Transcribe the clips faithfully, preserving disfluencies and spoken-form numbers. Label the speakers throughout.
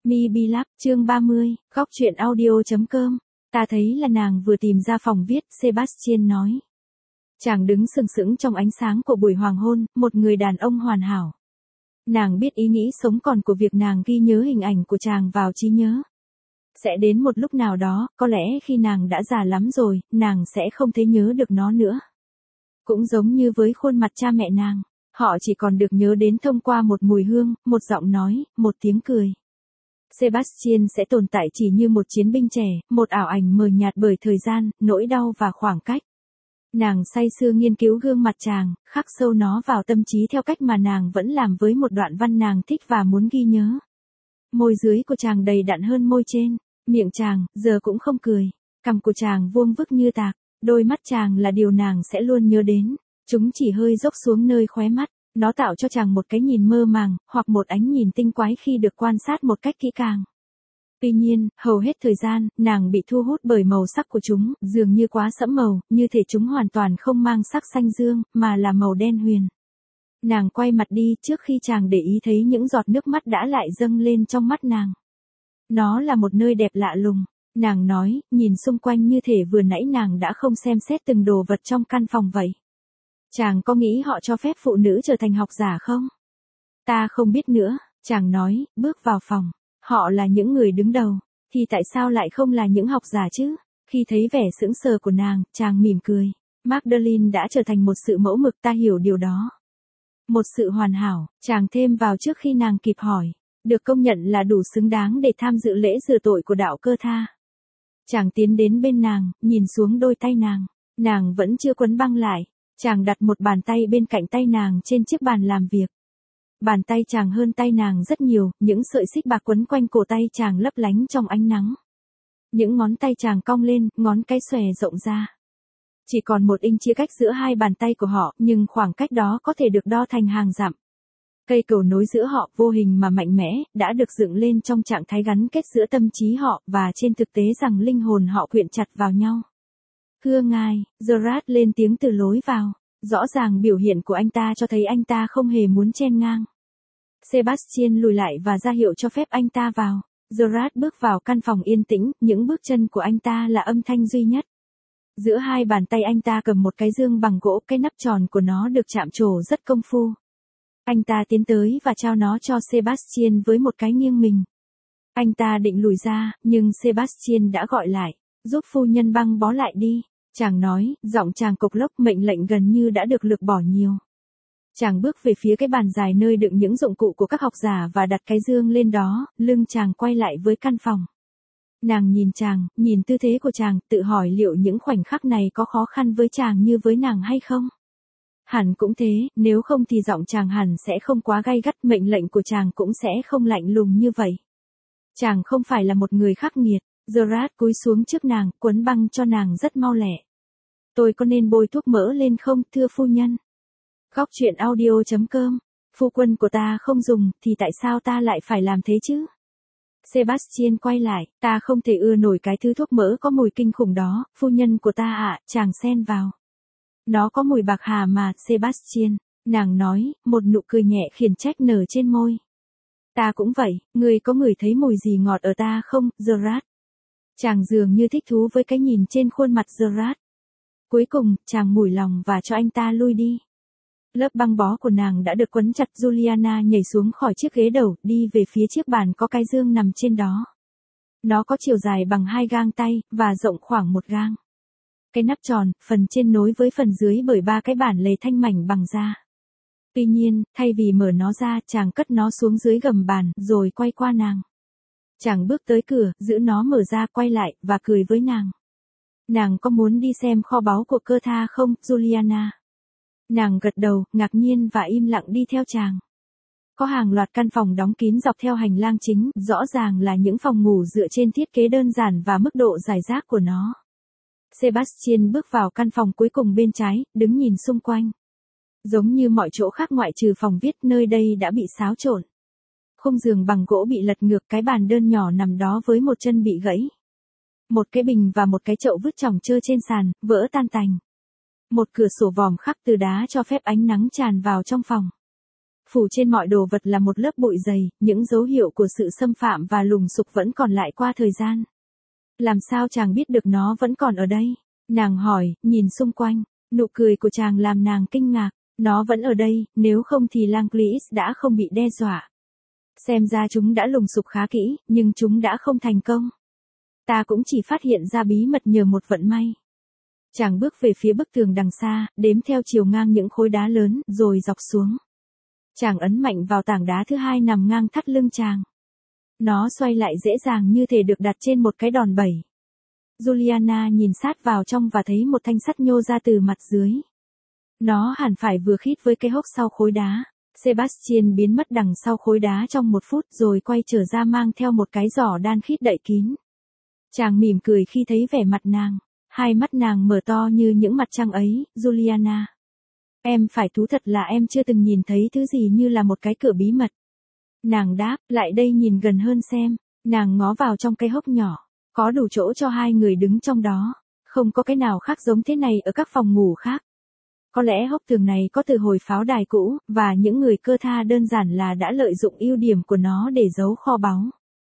Speaker 1: Mi Bi Lab, chương ba mươi, góc truyện audio.com. Ta thấy là nàng vừa tìm ra phòng viết, Sebastian nói. Chàng đứng sừng sững trong ánh sáng của buổi hoàng hôn, một người đàn ông hoàn hảo. Nàng biết ý nghĩ sống còn của việc nàng ghi nhớ hình ảnh của chàng vào trí nhớ. Sẽ đến một lúc nào đó, có lẽ khi nàng đã già lắm rồi, nàng sẽ không thể nhớ được nó nữa. Cũng giống như với khuôn mặt cha mẹ nàng, họ chỉ còn được nhớ đến thông qua một mùi hương, một giọng nói, một tiếng cười. Sebastian sẽ tồn tại chỉ như một chiến binh trẻ, một ảo ảnh mờ nhạt bởi thời gian, nỗi đau và khoảng cách. Nàng say sưa nghiên cứu gương mặt chàng, khắc sâu nó vào tâm trí theo cách mà nàng vẫn làm với một đoạn văn nàng thích và muốn ghi nhớ. Môi dưới của chàng đầy đặn hơn môi trên, miệng chàng, giờ cũng không cười, cằm của chàng vuông vức như tạc, đôi mắt chàng là điều nàng sẽ luôn nhớ đến, chúng chỉ hơi dốc xuống nơi khóe mắt. Nó tạo cho chàng một cái nhìn mơ màng, hoặc một ánh nhìn tinh quái khi được quan sát một cách kỹ càng. Tuy nhiên, hầu hết thời gian, nàng bị thu hút bởi màu sắc của chúng, dường như quá sẫm màu, như thể chúng hoàn toàn không mang sắc xanh dương, mà là màu đen huyền. Nàng quay mặt đi trước khi chàng để ý thấy những giọt nước mắt đã lại dâng lên trong mắt nàng. Nó là một nơi đẹp lạ lùng, nàng nói, nhìn xung quanh như thể vừa nãy nàng đã không xem xét từng đồ vật trong căn phòng vậy. Chàng có nghĩ họ cho phép phụ nữ trở thành học giả không? Ta không biết nữa, chàng nói, bước vào phòng. Họ là những người đứng đầu, thì tại sao lại không là những học giả chứ? Khi thấy vẻ sững sờ của nàng, chàng mỉm cười. Magdalene đã trở thành một sự mẫu mực, ta hiểu điều đó. Một sự hoàn hảo, chàng thêm vào trước khi nàng kịp hỏi. Được công nhận là đủ xứng đáng để tham dự lễ rửa tội của đạo Cơ Tha. Chàng tiến đến bên nàng, nhìn xuống đôi tay nàng. Nàng vẫn chưa quấn băng lại. Chàng đặt một bàn tay bên cạnh tay nàng trên chiếc bàn làm việc. Bàn tay chàng hơn tay nàng rất nhiều, những sợi xích bạc quấn quanh cổ tay chàng lấp lánh trong ánh nắng. Những ngón tay chàng cong lên, ngón cái xòe rộng ra. Chỉ còn một inch chia cách giữa hai bàn tay của họ, nhưng khoảng cách đó có thể được đo thành hàng dặm. Cây cầu nối giữa họ, vô hình mà mạnh mẽ, đã được dựng lên trong trạng thái gắn kết giữa tâm trí họ, và trên thực tế rằng linh hồn họ quyện chặt vào nhau. Thưa ngài, Gerard lên tiếng từ lối vào. Rõ ràng biểu hiện của anh ta cho thấy anh ta không hề muốn chen ngang. Sebastian lùi lại và ra hiệu cho phép anh ta vào. Gerard bước vào căn phòng yên tĩnh, những bước chân của anh ta là âm thanh duy nhất. Giữa hai bàn tay anh ta cầm một cái dương bằng gỗ, cái nắp tròn của nó được chạm trổ rất công phu. Anh ta tiến tới và trao nó cho Sebastian với một cái nghiêng mình. Anh ta định lùi ra, nhưng Sebastian đã gọi lại, giúp phu nhân băng bó lại đi. Chàng nói, giọng chàng cộc lốc, mệnh lệnh gần như đã được lược bỏ nhiều. Chàng bước về phía cái bàn dài nơi đựng những dụng cụ của các học giả và đặt cái dương lên đó, lưng chàng quay lại với căn phòng. Nàng nhìn chàng, nhìn tư thế của chàng, tự hỏi liệu những khoảnh khắc này có khó khăn với chàng như với nàng hay không? Hẳn cũng thế, nếu không thì giọng chàng hẳn sẽ không quá gay gắt, mệnh lệnh của chàng cũng sẽ không lạnh lùng như vậy. Chàng không phải là một người khắc nghiệt. Gerard cúi xuống trước nàng, quấn băng cho nàng rất mau lẹ. Tôi có nên bôi thuốc mỡ lên không, thưa phu nhân? Góc truyện audio.com. Phu quân của ta không dùng, thì tại sao ta lại phải làm thế chứ? Sebastian quay lại, ta không thể ưa nổi cái thứ thuốc mỡ có mùi kinh khủng đó, phu nhân của ta ạ, à, chàng xen vào. Nó có mùi bạc hà mà, Sebastian, nàng nói, một nụ cười nhẹ khiển trách nở trên môi. Ta cũng vậy, ngươi có ngửi thấy mùi gì ngọt ở ta không, Gerard? Chàng dường như thích thú với cái nhìn trên khuôn mặt Gerard. Cuối cùng, chàng mủi lòng và cho anh ta lui đi. Lớp băng bó của nàng đã được quấn chặt. Juliana nhảy xuống khỏi chiếc ghế đầu, đi về phía chiếc bàn có cái dương nằm trên đó. Nó có chiều dài bằng hai gang tay, và rộng khoảng một gang. Cái nắp tròn, phần trên nối với phần dưới bởi ba cái bản lề thanh mảnh bằng da. Tuy nhiên, thay vì mở nó ra, chàng cất nó xuống dưới gầm bàn, rồi quay qua nàng. Chàng bước tới cửa, giữ nó mở ra, quay lại, và cười với nàng. Nàng có muốn đi xem kho báu của Cơ Tha không, Juliana? Nàng gật đầu, ngạc nhiên và im lặng đi theo chàng. Có hàng loạt căn phòng đóng kín dọc theo hành lang chính, rõ ràng là những phòng ngủ dựa trên thiết kế đơn giản và mức độ rải rác của nó. Sebastian bước vào căn phòng cuối cùng bên trái, đứng nhìn xung quanh. Giống như mọi chỗ khác ngoại trừ phòng viết, nơi đây đã bị xáo trộn. Khung giường bằng gỗ bị lật ngược, cái bàn đơn nhỏ nằm đó với một chân bị gãy. Một cái bình và một cái chậu vứt chỏng chơ trên sàn, vỡ tan tành. Một cửa sổ vòm khắc từ đá cho phép ánh nắng tràn vào trong phòng. Phủ trên mọi đồ vật là một lớp bụi dày, những dấu hiệu của sự xâm phạm và lùng sục vẫn còn lại qua thời gian. Làm sao chàng biết được nó vẫn còn ở đây? Nàng hỏi, nhìn xung quanh, nụ cười của chàng làm nàng kinh ngạc. Nó vẫn ở đây, nếu không thì Langleas đã không bị đe dọa. Xem ra chúng đã lùng sục khá kỹ, nhưng chúng đã không thành công. Ta cũng chỉ phát hiện ra bí mật nhờ một vận may. Chàng bước về phía bức tường đằng xa, đếm theo chiều ngang những khối đá lớn, rồi dọc xuống. Chàng ấn mạnh vào tảng đá thứ hai nằm ngang thắt lưng chàng. Nó xoay lại dễ dàng như thể được đặt trên một cái đòn bẩy. Juliana nhìn sát vào trong và thấy một thanh sắt nhô ra từ mặt dưới. Nó hẳn phải vừa khít với cái hốc sau khối đá. Sebastian biến mất đằng sau khối đá trong một phút rồi quay trở ra mang theo một cái giỏ đan khít đậy kín. Chàng mỉm cười khi thấy vẻ mặt nàng. Hai mắt nàng mở to như những mặt trăng ấy, Juliana. Em phải thú thật là em chưa từng nhìn thấy thứ gì như là một cái cửa bí mật. Nàng đáp, lại đây nhìn gần hơn xem. Nàng ngó vào trong cái hốc nhỏ. Có đủ chỗ cho hai người đứng trong đó. Không có cái nào khác giống thế này ở các phòng ngủ khác. Có lẽ hốc tường này có từ hồi pháo đài cũ, và những người cơ tha đơn giản là đã lợi dụng ưu điểm của nó để giấu kho báu.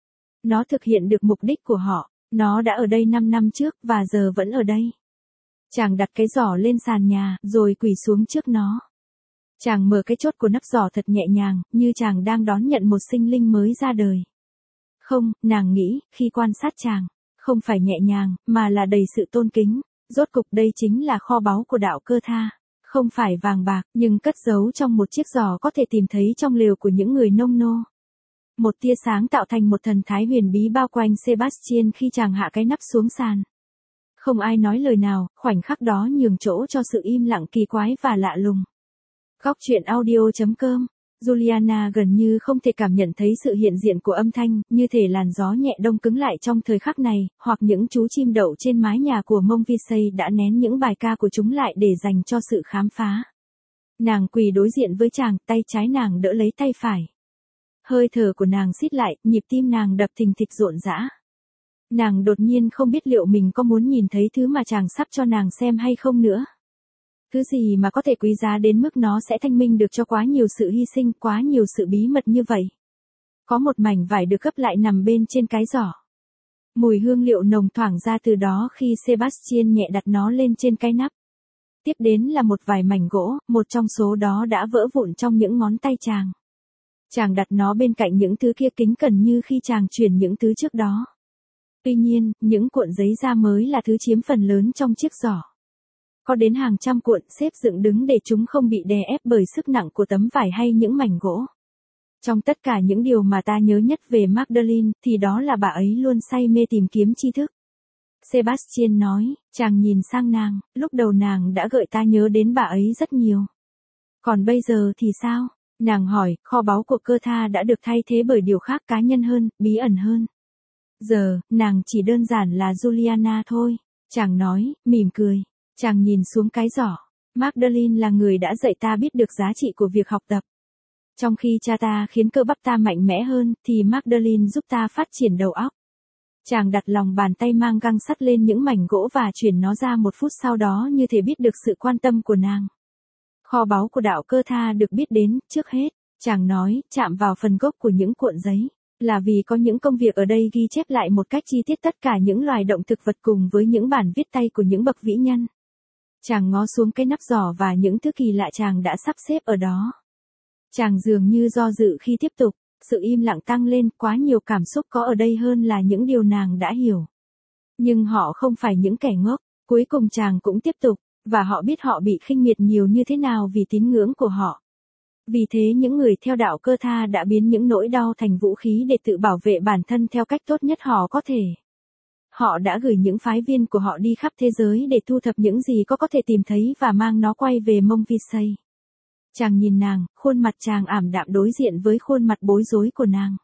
Speaker 1: Nó thực hiện được mục đích của họ. Nó đã ở đây năm năm trước và giờ vẫn ở đây. Chàng đặt cái giỏ lên sàn nhà, rồi quỳ xuống trước nó. Chàng mở cái chốt của nắp giỏ thật nhẹ nhàng, như chàng đang đón nhận một sinh linh mới ra đời. Không, nàng nghĩ, khi quan sát chàng, không phải nhẹ nhàng, mà là đầy sự tôn kính. Rốt cục đây chính là kho báu của đạo cơ tha. Không phải vàng bạc, nhưng cất giấu trong một chiếc giỏ có thể tìm thấy trong lều của những người nông nô. Một tia sáng tạo thành một thần thái huyền bí bao quanh Sebastian khi chàng hạ cái nắp xuống sàn. Không ai nói lời nào, khoảnh khắc đó nhường chỗ cho sự im lặng kỳ quái và lạ lùng. Góc truyện audio chấm com. Juliana gần như không thể cảm nhận thấy sự hiện diện của âm thanh, như thể làn gió nhẹ đông cứng lại trong thời khắc này, hoặc những chú chim đậu trên mái nhà của Montvisey đã nén những bài ca của chúng lại để dành cho sự khám phá. Nàng quỳ đối diện với chàng, tay trái nàng đỡ lấy tay phải. Hơi thở của nàng xít lại, nhịp tim nàng đập thình thịch rộn rã. Nàng đột nhiên không biết liệu mình có muốn nhìn thấy thứ mà chàng sắp cho nàng xem hay không nữa. Thứ gì mà có thể quý giá đến mức nó sẽ thanh minh được cho quá nhiều sự hy sinh, quá nhiều sự bí mật như vậy. Có một mảnh vải được gấp lại nằm bên trên cái giỏ. Mùi hương liệu nồng thoảng ra từ đó khi Sebastian nhẹ đặt nó lên trên cái nắp. Tiếp đến là một vài mảnh gỗ, một trong số đó đã vỡ vụn trong những ngón tay chàng. Chàng đặt nó bên cạnh những thứ kia kính cẩn như khi chàng chuyển những thứ trước đó. Tuy nhiên, những cuộn giấy da mới là thứ chiếm phần lớn trong chiếc giỏ. Có đến hàng trăm cuộn xếp dựng đứng để chúng không bị đè ép bởi sức nặng của tấm vải hay những mảnh gỗ. Trong tất cả những điều mà ta nhớ nhất về Magdalene, thì đó là bà ấy luôn say mê tìm kiếm tri thức. Sebastian nói, chàng nhìn sang nàng, lúc đầu nàng đã gợi ta nhớ đến bà ấy rất nhiều. Còn bây giờ thì sao? Nàng hỏi, kho báu của cơ tha đã được thay thế bởi điều khác cá nhân hơn, bí ẩn hơn. Giờ, nàng chỉ đơn giản là Juliana thôi. Chàng nói, mỉm cười. Chàng nhìn xuống cái giỏ. Magdalene là người đã dạy ta biết được giá trị của việc học tập. Trong khi cha ta khiến cơ bắp ta mạnh mẽ hơn, thì Magdalene giúp ta phát triển đầu óc. Chàng đặt lòng bàn tay mang găng sắt lên những mảnh gỗ và chuyển nó ra một phút sau đó như thể biết được sự quan tâm của nàng. Kho báu của đạo cơ tha được biết đến, trước hết, chàng nói, chạm vào phần gốc của những cuộn giấy, là vì có những công việc ở đây ghi chép lại một cách chi tiết tất cả những loài động thực vật cùng với những bản viết tay của những bậc vĩ nhân. Chàng ngó xuống cái nắp giỏ và những thứ kỳ lạ chàng đã sắp xếp ở đó. Chàng dường như do dự khi tiếp tục, sự im lặng tăng lên, quá nhiều cảm xúc có ở đây hơn là những điều nàng đã hiểu. Nhưng họ không phải những kẻ ngốc, cuối cùng chàng cũng tiếp tục, và họ biết họ bị khinh miệt nhiều như thế nào vì tín ngưỡng của họ. Vì thế những người theo đạo cơ tha đã biến những nỗi đau thành vũ khí để tự bảo vệ bản thân theo cách tốt nhất họ có thể. Họ đã gửi những phái viên của họ đi khắp thế giới để thu thập những gì có có thể tìm thấy và mang nó quay về Montvisey. Chàng nhìn nàng, khuôn mặt chàng ảm đạm đối diện với khuôn mặt bối rối của nàng.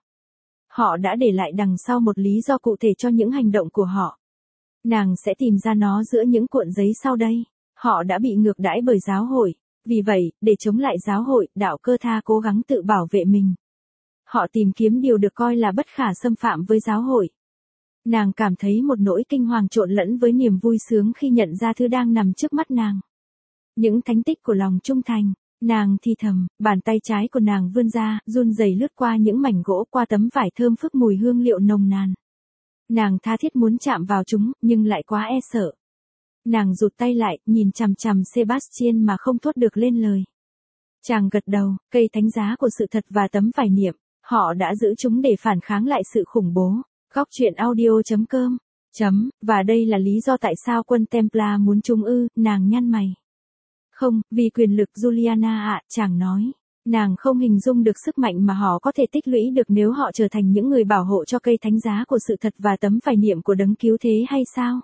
Speaker 1: Họ đã để lại đằng sau một lý do cụ thể cho những hành động của họ. Nàng sẽ tìm ra nó giữa những cuộn giấy sau đây. Họ đã bị ngược đãi bởi giáo hội. Vì vậy, để chống lại giáo hội, đạo cơ tha cố gắng tự bảo vệ mình. Họ tìm kiếm điều được coi là bất khả xâm phạm với giáo hội. Nàng cảm thấy một nỗi kinh hoàng trộn lẫn với niềm vui sướng khi nhận ra thứ đang nằm trước mắt nàng. Những thánh tích của lòng trung thành. Nàng thì thầm, bàn tay trái của nàng vươn ra, run rẩy lướt qua những mảnh gỗ qua tấm vải thơm phức mùi hương liệu nồng nàn. Nàng tha thiết muốn chạm vào chúng, nhưng lại quá e sợ. Nàng rụt tay lại, nhìn chằm chằm Sebastian mà không thốt được lên lời. Chàng gật đầu, cây thánh giá của sự thật và tấm vải niệm, họ đã giữ chúng để phản kháng lại sự khủng bố. Góc truyện audio chấm com Chấm, và đây là lý do tại sao quân Templar muốn chúng ư, nàng nhăn mày. Không, vì quyền lực Juliana ạ, chàng nói. Nàng không hình dung được sức mạnh mà họ có thể tích lũy được nếu họ trở thành những người bảo hộ cho cây thánh giá của sự thật và tấm vải niệm của đấng cứu thế hay sao?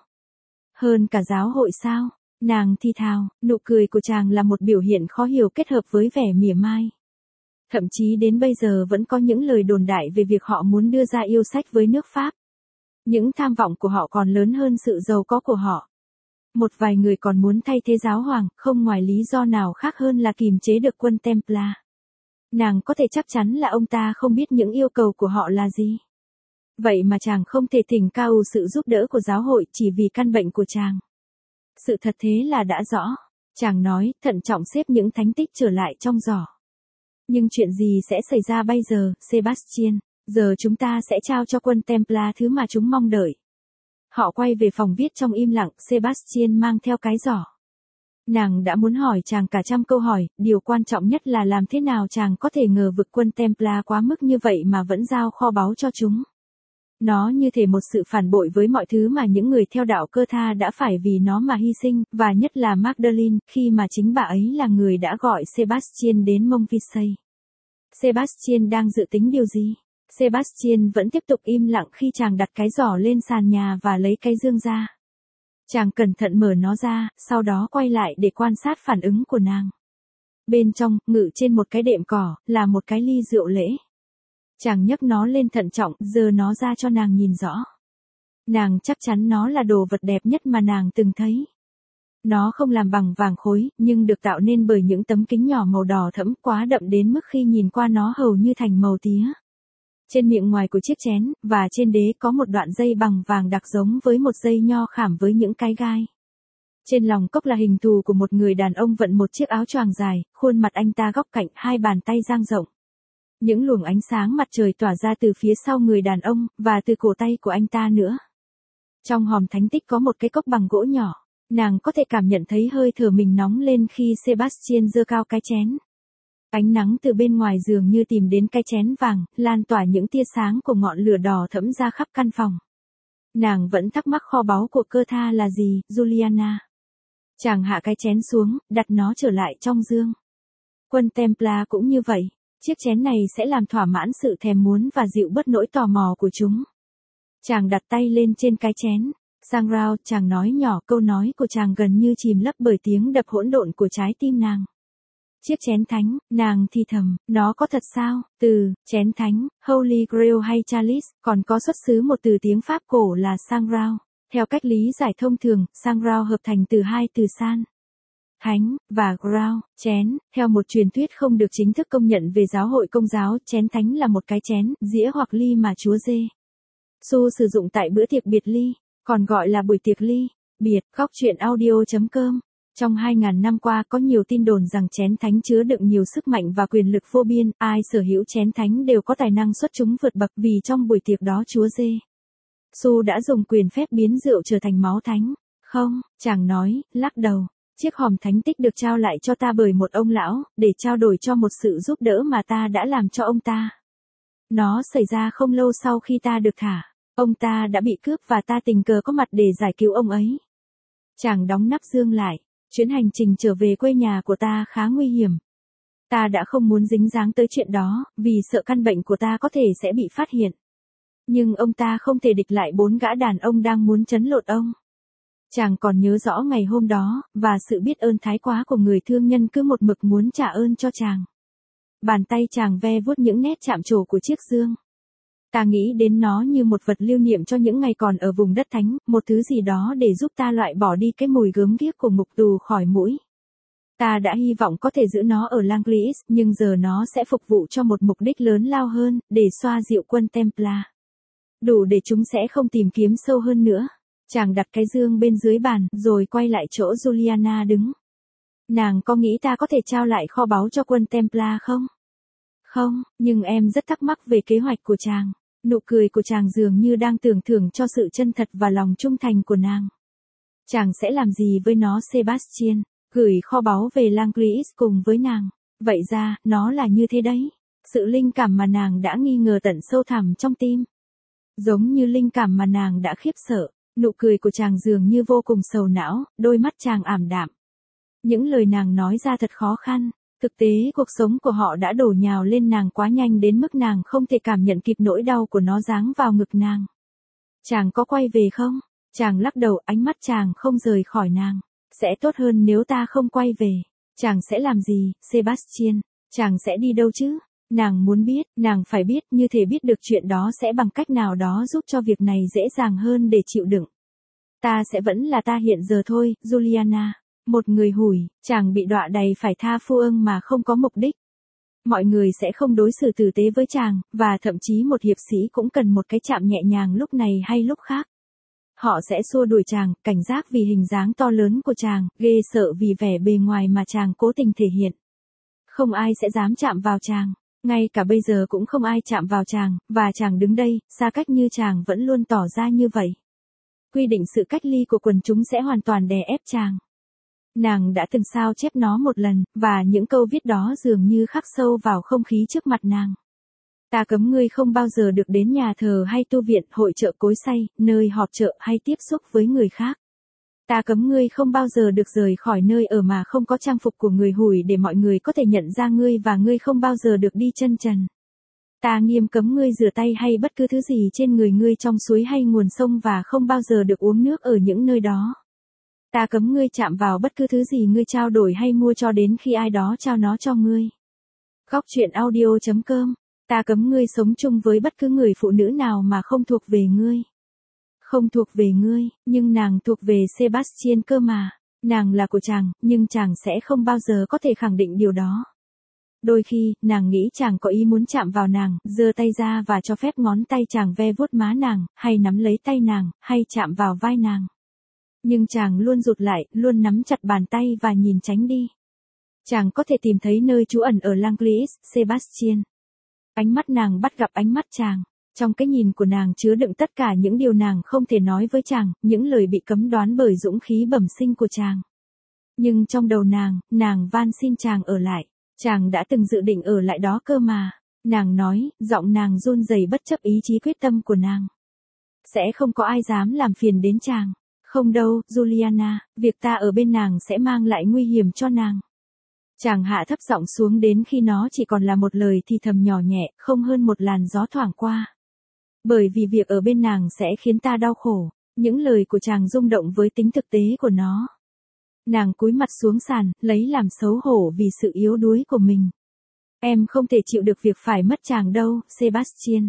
Speaker 1: Hơn cả giáo hội sao? Nàng thi thào, nụ cười của chàng là một biểu hiện khó hiểu kết hợp với vẻ mỉa mai. Thậm chí đến bây giờ vẫn có những lời đồn đại về việc họ muốn đưa ra yêu sách với nước Pháp. Những tham vọng của họ còn lớn hơn sự giàu có của họ. Một vài người còn muốn thay thế giáo hoàng, không ngoài lý do nào khác hơn là kìm chế được quân Templar. Nàng có thể chắc chắn là ông ta không biết những yêu cầu của họ là gì. Vậy mà chàng không thể thỉnh cao sự giúp đỡ của giáo hội chỉ vì căn bệnh của chàng. Sự thật thế là đã rõ. Chàng nói, thận trọng xếp những thánh tích trở lại trong giỏ. Nhưng chuyện gì sẽ xảy ra bây giờ, Sebastian? Giờ chúng ta sẽ trao cho quân Templar thứ mà chúng mong đợi. Họ quay về phòng viết trong im lặng, Sebastian mang theo cái giỏ. Nàng đã muốn hỏi chàng cả trăm câu hỏi, điều quan trọng nhất là làm thế nào chàng có thể ngờ vực quân Templar quá mức như vậy mà vẫn giao kho báu cho chúng. Nó như thể một sự phản bội với mọi thứ mà những người theo đạo cơ tha đã phải vì nó mà hy sinh, và nhất là Magdalene, khi mà chính bà ấy là người đã gọi Sebastian đến Montvisay. Sebastian đang dự tính điều gì? Sebastian vẫn tiếp tục im lặng khi chàng đặt cái giỏ lên sàn nhà và lấy cái dương ra. Chàng cẩn thận mở nó ra, sau đó quay lại để quan sát phản ứng của nàng. Bên trong, ngự trên một cái đệm cỏ, là một cái ly rượu lễ. Chàng nhấc nó lên thận trọng, giơ nó ra cho nàng nhìn rõ. Nàng chắc chắn nó là đồ vật đẹp nhất mà nàng từng thấy. Nó không làm bằng vàng khối, nhưng được tạo nên bởi những tấm kính nhỏ màu đỏ thẫm quá đậm đến mức khi nhìn qua nó hầu như thành màu tía. Trên miệng ngoài của chiếc chén, và trên đế có một đoạn dây bằng vàng đặc giống với một dây nho khảm với những cái gai. Trên lòng cốc là hình thù của một người đàn ông vận một chiếc áo choàng dài, khuôn mặt anh ta góc cạnh, hai bàn tay dang rộng. Những luồng ánh sáng mặt trời tỏa ra từ phía sau người đàn ông, và từ cổ tay của anh ta nữa. Trong hòm thánh tích có một cái cốc bằng gỗ nhỏ, nàng có thể cảm nhận thấy hơi thở mình nóng lên khi Sebastian giơ cao cái chén. Ánh nắng từ bên ngoài giường như tìm đến cái chén vàng, lan tỏa những tia sáng của ngọn lửa đỏ thẫm ra khắp căn phòng. Nàng vẫn thắc mắc kho báu của cơ tha là gì, Juliana. Chàng hạ cái chén xuống, đặt nó trở lại trong dương. Quân Templar cũng như vậy, chiếc chén này sẽ làm thỏa mãn sự thèm muốn và dịu bớt nỗi tò mò của chúng. Chàng đặt tay lên trên cái chén. Sang Rao, chàng nói nhỏ, câu nói của chàng gần như chìm lấp bởi tiếng đập hỗn độn của trái tim nàng. Chiếc chén thánh, nàng thì thầm, nó có thật sao? Từ, chén thánh, Holy Grail hay Chalice, còn có xuất xứ một từ tiếng Pháp cổ là Sang Rao. Theo cách lý giải thông thường, Sang Rao hợp thành từ hai từ san, thánh, và Grao, chén. Theo một truyền thuyết không được chính thức công nhận về giáo hội Công giáo, chén thánh là một cái chén, dĩa hoặc ly mà Chúa Giê-xu sử dụng tại bữa tiệc biệt ly, còn gọi là buổi tiệc ly biệt. Góc truyện audio chấm com Trong hai ngàn năm qua có nhiều tin đồn rằng chén thánh chứa đựng nhiều sức mạnh và quyền lực vô biên, ai sở hữu chén thánh đều có tài năng xuất chúng vượt bậc, vì trong buổi tiệc đó Chúa Giê-xu đã dùng quyền phép biến rượu trở thành máu thánh. Không, chàng nói, lắc đầu. Chiếc hòm thánh tích được trao lại cho ta bởi một ông lão, để trao đổi cho một sự giúp đỡ mà ta đã làm cho ông ta. Nó xảy ra không lâu sau khi ta được thả. Ông ta đã bị cướp và ta tình cờ có mặt để giải cứu ông ấy. Chàng đóng nắp dương lại. Chuyến hành trình trở về quê nhà của ta khá nguy hiểm. Ta đã không muốn dính dáng tới chuyện đó, vì sợ căn bệnh của ta có thể sẽ bị phát hiện. Nhưng ông ta không thể địch lại bốn gã đàn ông đang muốn trấn lột ông. Chàng còn nhớ rõ ngày hôm đó, và sự biết ơn thái quá của người thương nhân cứ một mực muốn trả ơn cho chàng. Bàn tay chàng ve vuốt những nét chạm trổ của chiếc dương. Ta nghĩ đến nó như một vật lưu niệm cho những ngày còn ở vùng đất thánh, một thứ gì đó để giúp ta loại bỏ đi cái mùi gớm ghiếc của ngục tù khỏi mũi. Ta đã hy vọng có thể giữ nó ở Langlis, nhưng giờ nó sẽ phục vụ cho một mục đích lớn lao hơn, để xoa dịu quân Templar. Đủ để chúng sẽ không tìm kiếm sâu hơn nữa. Chàng đặt cái dương bên dưới bàn, rồi quay lại chỗ Juliana đứng. Nàng có nghĩ ta có thể trao lại kho báu cho quân Templar không? Không, nhưng em rất thắc mắc về kế hoạch của chàng. Nụ cười của chàng dường như đang tưởng thưởng cho sự chân thật và lòng trung thành của nàng. Chàng sẽ làm gì với nó Sebastian? Gửi kho báu về Langris cùng với nàng. Vậy ra, nó là như thế đấy. Sự linh cảm mà nàng đã nghi ngờ tận sâu thẳm trong tim. Giống như linh cảm mà nàng đã khiếp sợ. Nụ cười của chàng dường như vô cùng sầu não, đôi mắt chàng ảm đạm. Những lời nàng nói ra thật khó khăn. Thực tế cuộc sống của họ đã đổ nhào lên nàng quá nhanh đến mức nàng không thể cảm nhận kịp nỗi đau của nó giáng vào ngực nàng. Chàng có quay về không? Chàng lắc đầu, ánh mắt chàng không rời khỏi nàng. Sẽ tốt hơn nếu ta không quay về. Chàng sẽ làm gì, Sebastian? Chàng sẽ đi đâu chứ? Nàng muốn biết, nàng phải biết, như thể biết được chuyện đó sẽ bằng cách nào đó giúp cho việc này dễ dàng hơn để chịu đựng. Ta sẽ vẫn là ta hiện giờ thôi, Juliana. Một người hủi, chàng bị đọa đầy phải tha phu ưng mà không có mục đích. Mọi người sẽ không đối xử tử tế với chàng, và thậm chí một hiệp sĩ cũng cần một cái chạm nhẹ nhàng lúc này hay lúc khác. Họ sẽ xua đuổi chàng, cảnh giác vì hình dáng to lớn của chàng, ghê sợ vì vẻ bề ngoài mà chàng cố tình thể hiện. Không ai sẽ dám chạm vào chàng, ngay cả bây giờ cũng không ai chạm vào chàng, và chàng đứng đây, xa cách như chàng vẫn luôn tỏ ra như vậy. Quy định sự cách ly của quần chúng sẽ hoàn toàn đè ép chàng. Nàng đã từng sao chép nó một lần, và những câu viết đó dường như khắc sâu vào không khí trước mặt nàng. Ta cấm ngươi không bao giờ được đến nhà thờ hay tu viện, hội chợ cối xay, nơi họp chợ hay tiếp xúc với người khác. Ta cấm ngươi không bao giờ được rời khỏi nơi ở mà không có trang phục của người hủi để mọi người có thể nhận ra ngươi, và ngươi không bao giờ được đi chân trần. Ta nghiêm cấm ngươi rửa tay hay bất cứ thứ gì trên người ngươi trong suối hay nguồn sông, và không bao giờ được uống nước ở những nơi đó. Ta cấm ngươi chạm vào bất cứ thứ gì ngươi trao đổi hay mua cho đến khi ai đó trao nó cho ngươi. Góc truyện audio chấm com. Ta cấm ngươi sống chung với bất cứ người phụ nữ nào mà không thuộc về ngươi. Không thuộc về ngươi, nhưng nàng thuộc về Sebastian cơ mà. Nàng là của chàng, nhưng chàng sẽ không bao giờ có thể khẳng định điều đó. Đôi khi, nàng nghĩ chàng có ý muốn chạm vào nàng, giơ tay ra và cho phép ngón tay chàng ve vuốt má nàng, hay nắm lấy tay nàng, hay chạm vào vai nàng. Nhưng chàng luôn rụt lại, luôn nắm chặt bàn tay và nhìn tránh đi. Chàng có thể tìm thấy nơi trú ẩn ở Langris, Sebastian. Ánh mắt nàng bắt gặp ánh mắt chàng. Trong cái nhìn của nàng chứa đựng tất cả những điều nàng không thể nói với chàng, những lời bị cấm đoán bởi dũng khí bẩm sinh của chàng. Nhưng trong đầu nàng, nàng van xin chàng ở lại. Chàng đã từng dự định ở lại đó cơ mà. Nàng nói, giọng nàng run rẩy bất chấp ý chí quyết tâm của nàng. Sẽ không có ai dám làm phiền đến chàng. Không đâu, Juliana, việc ta ở bên nàng sẽ mang lại nguy hiểm cho nàng. Chàng hạ thấp giọng xuống đến khi nó chỉ còn là một lời thì thầm nhỏ nhẹ, không hơn một làn gió thoảng qua. Bởi vì việc ở bên nàng sẽ khiến ta đau khổ. Những lời của chàng rung động với tính thực tế của nó. Nàng cúi mặt xuống sàn, lấy làm xấu hổ vì sự yếu đuối của mình. Em không thể chịu được việc phải mất chàng đâu, Sebastian.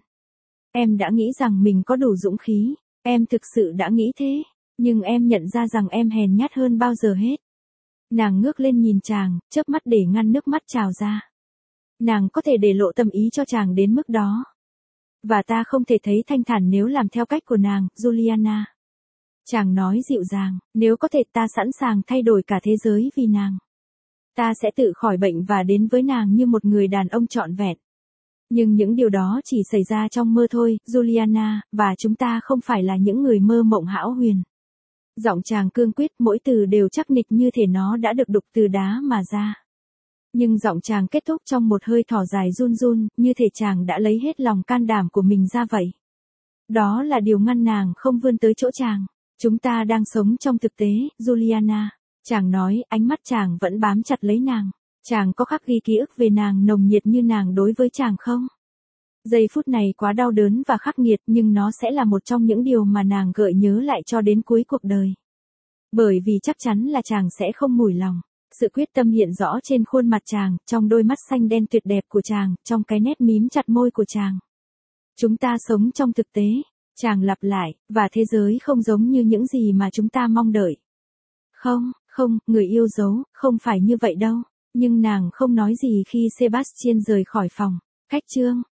Speaker 1: Em đã nghĩ rằng mình có đủ dũng khí. Em thực sự đã nghĩ thế. Nhưng em nhận ra rằng em hèn nhát hơn bao giờ hết. Nàng ngước lên nhìn chàng, chớp mắt để ngăn nước mắt trào ra. Nàng có thể để lộ tâm ý cho chàng đến mức đó. Và ta không thể thấy thanh thản nếu làm theo cách của nàng, Juliana. Chàng nói dịu dàng, nếu có thể ta sẵn sàng thay đổi cả thế giới vì nàng. Ta sẽ tự khỏi bệnh và đến với nàng như một người đàn ông trọn vẹn. Nhưng những điều đó chỉ xảy ra trong mơ thôi, Juliana, và chúng ta không phải là những người mơ mộng hão huyền. Giọng chàng cương quyết, mỗi từ đều chắc nịch như thể nó đã được đục từ đá mà ra. Nhưng giọng chàng kết thúc trong một hơi thở dài run run, như thể chàng đã lấy hết lòng can đảm của mình ra vậy. Đó là điều ngăn nàng không vươn tới chỗ chàng. Chúng ta đang sống trong thực tế, Juliana. Chàng nói, ánh mắt chàng vẫn bám chặt lấy nàng. Chàng có khắc ghi ký ức về nàng nồng nhiệt như nàng đối với chàng không? Giây phút này quá đau đớn và khắc nghiệt, nhưng nó sẽ là một trong những điều mà nàng gợi nhớ lại cho đến cuối cuộc đời. Bởi vì chắc chắn là chàng sẽ không mủi lòng. Sự quyết tâm hiện rõ trên khuôn mặt chàng, trong đôi mắt xanh đen tuyệt đẹp của chàng, trong cái nét mím chặt môi của chàng. Chúng ta sống trong thực tế, chàng lặp lại, và thế giới không giống như những gì mà chúng ta mong đợi. Không, không, người yêu dấu, không phải như vậy đâu. Nhưng nàng không nói gì khi Sebastian rời khỏi phòng. Cách chương